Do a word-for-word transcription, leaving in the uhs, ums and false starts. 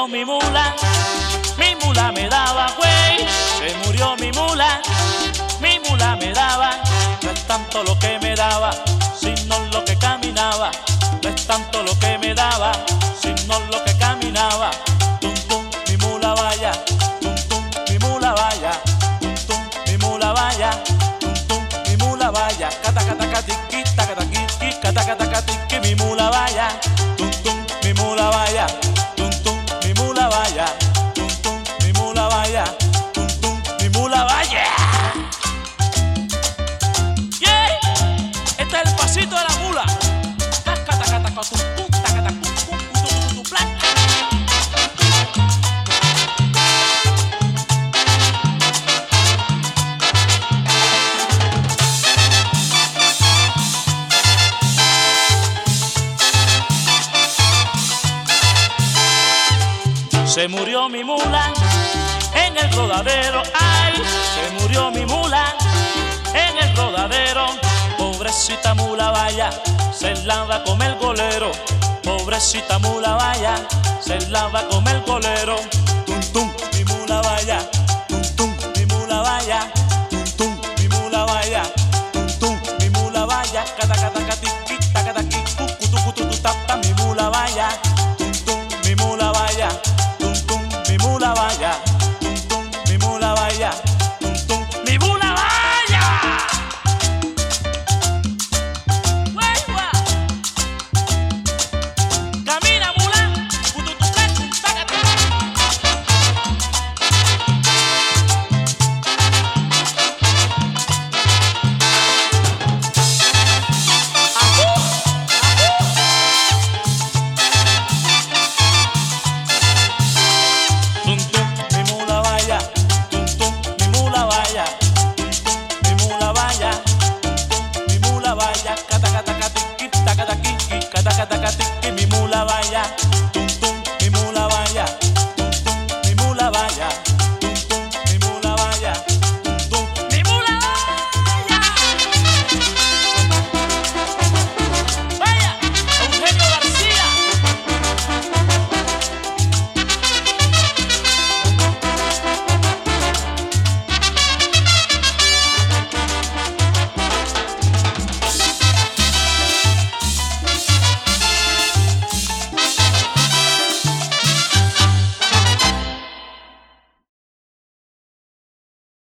murió mi mula, mi mula me daba, güey. Se murió mi mula, mi mula me daba. No es tanto lo que me daba, sino lo que caminaba. No es tanto lo que me daba, sino lo que caminaba. Tum tum, mi mula vaya, tum tum, mi mula vaya, tum tum, mi mula vaya, tum tum, mi mula vaya. Cata cata catiqui, cata catiqui, cata cata catiqui, mi mula vaya, tum tum, mi mula vaya, tum tum, mi mula vaya, tum tum, mi mula vaya, tum tum, mi mula vaya. Yeah, este es el pasito de la mula. Cata cata cata tum tum, cata cata tum tum, tum tum, plan. Se murió mi mula en el rodadero, ay, se murió mi mula en el rodadero. Pobrecita mula vaya, se la va a comer el golero. Pobrecita mula vaya, se la va a comer el golero. Tum tum, mi mula vaya.